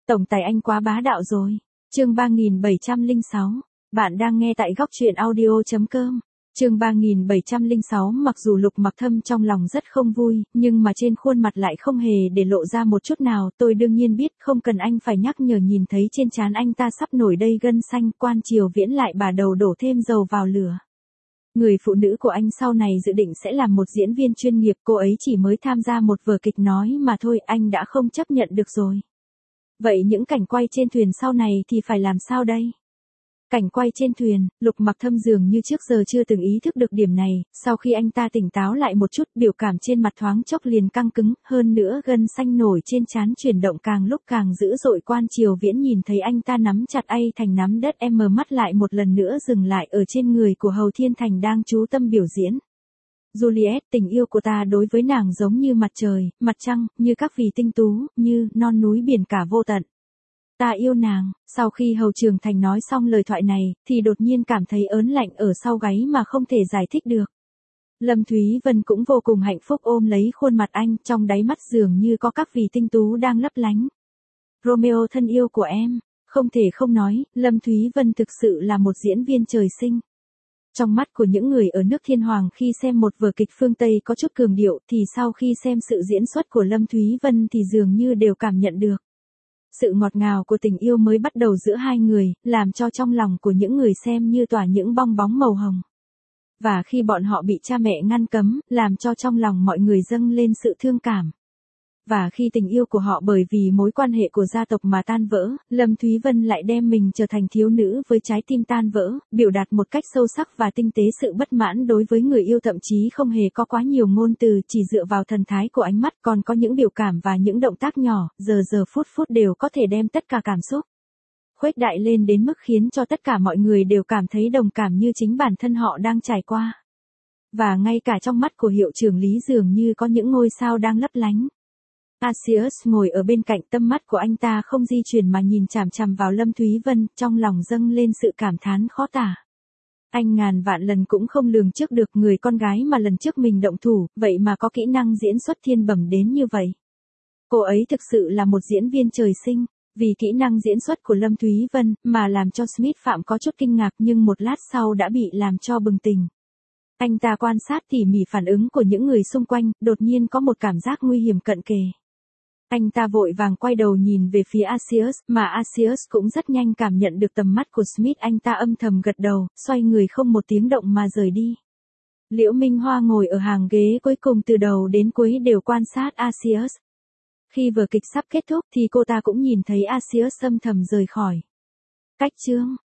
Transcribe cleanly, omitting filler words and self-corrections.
Tổng tài anh quá bá đạo rồi. Chương 3706. Bạn đang nghe tại góc truyện audio.com. Chương 3706. Mặc dù Lục Mặc Thâm trong lòng rất không vui, nhưng mà trên khuôn mặt lại không hề để lộ ra một chút nào. Tôi đương nhiên biết, không cần anh phải nhắc nhở, nhìn thấy trên trán anh ta sắp nổi đây gân xanh. Quan Triều Viễn lại bà đầu đổ thêm dầu vào lửa. Người phụ nữ của anh sau này dự định sẽ làm một diễn viên chuyên nghiệp, cô ấy chỉ mới tham gia một vở kịch nói mà thôi, anh đã không chấp nhận được rồi. Vậy những cảnh quay trên thuyền sau này thì phải làm sao đây? Cảnh quay trên thuyền, Lục Mặc Thâm dường như trước giờ chưa từng ý thức được điểm này, sau khi anh ta tỉnh táo lại một chút, biểu cảm trên mặt thoáng chốc liền căng cứng, hơn nữa gân xanh nổi trên trán chuyển động càng lúc càng dữ dội. Quan Triều Viễn nhìn thấy anh ta nắm chặt A Thành nắm đất, mở mắt lại một lần nữa dừng lại ở trên người của Hầu Thiên Thành đang chú tâm biểu diễn. Juliet, tình yêu của ta đối với nàng giống như mặt trời, mặt trăng, như các vì tinh tú, như non núi biển cả vô tận. Ta yêu nàng. Sau khi Hầu Trường Thành nói xong lời thoại này, thì đột nhiên cảm thấy ớn lạnh ở sau gáy mà không thể giải thích được. Lâm Thúy Vân cũng vô cùng hạnh phúc ôm lấy khuôn mặt anh, trong đáy mắt dường như có các vì tinh tú đang lấp lánh. Romeo thân yêu của em, không thể không nói, Lâm Thúy Vân thực sự là một diễn viên trời sinh. Trong mắt của những người ở nước Thiên Hoàng khi xem một vở kịch phương Tây có chút cường điệu, thì sau khi xem sự diễn xuất của Lâm Thúy Vân thì dường như đều cảm nhận được. Sự ngọt ngào của tình yêu mới bắt đầu giữa hai người, làm cho trong lòng của những người xem như tỏa những bong bóng màu hồng. Và khi bọn họ bị cha mẹ ngăn cấm, làm cho trong lòng mọi người dâng lên sự thương cảm. Và khi tình yêu của họ bởi vì mối quan hệ của gia tộc mà tan vỡ, Lâm Thúy Vân lại đem mình trở thành thiếu nữ với trái tim tan vỡ, biểu đạt một cách sâu sắc và tinh tế sự bất mãn đối với người yêu, thậm chí không hề có quá nhiều ngôn từ, chỉ dựa vào thần thái của ánh mắt, còn có những biểu cảm và những động tác nhỏ, giờ phút đều có thể đem tất cả cảm xúc khuếch đại lên đến mức khiến cho tất cả mọi người đều cảm thấy đồng cảm như chính bản thân họ đang trải qua. Và ngay cả trong mắt của hiệu trưởng Lý dường như có những ngôi sao đang lấp lánh. Asius ngồi ở bên cạnh, tâm mắt của anh ta không di chuyển mà nhìn chằm chằm vào Lâm Thúy Vân, trong lòng dâng lên sự cảm thán khó tả. Anh ngàn vạn lần cũng không lường trước được người con gái mà lần trước mình động thủ, vậy mà có kỹ năng diễn xuất thiên bẩm đến như vậy. Cô ấy thực sự là một diễn viên trời sinh, vì kỹ năng diễn xuất của Lâm Thúy Vân mà làm cho Smith Phạm có chút kinh ngạc, nhưng một lát sau đã bị làm cho bừng tỉnh. Anh ta quan sát tỉ mỉ phản ứng của những người xung quanh, đột nhiên có một cảm giác nguy hiểm cận kề. Anh ta vội vàng quay đầu nhìn về phía Asius, mà Asius cũng rất nhanh cảm nhận được tầm mắt của Smith, anh ta âm thầm gật đầu, xoay người không một tiếng động mà rời đi. Liễu Minh Hoa ngồi ở hàng ghế cuối cùng, từ đầu đến cuối đều quan sát Asius. Khi vở kịch sắp kết thúc thì cô ta cũng nhìn thấy Asius âm thầm rời khỏi cách chương.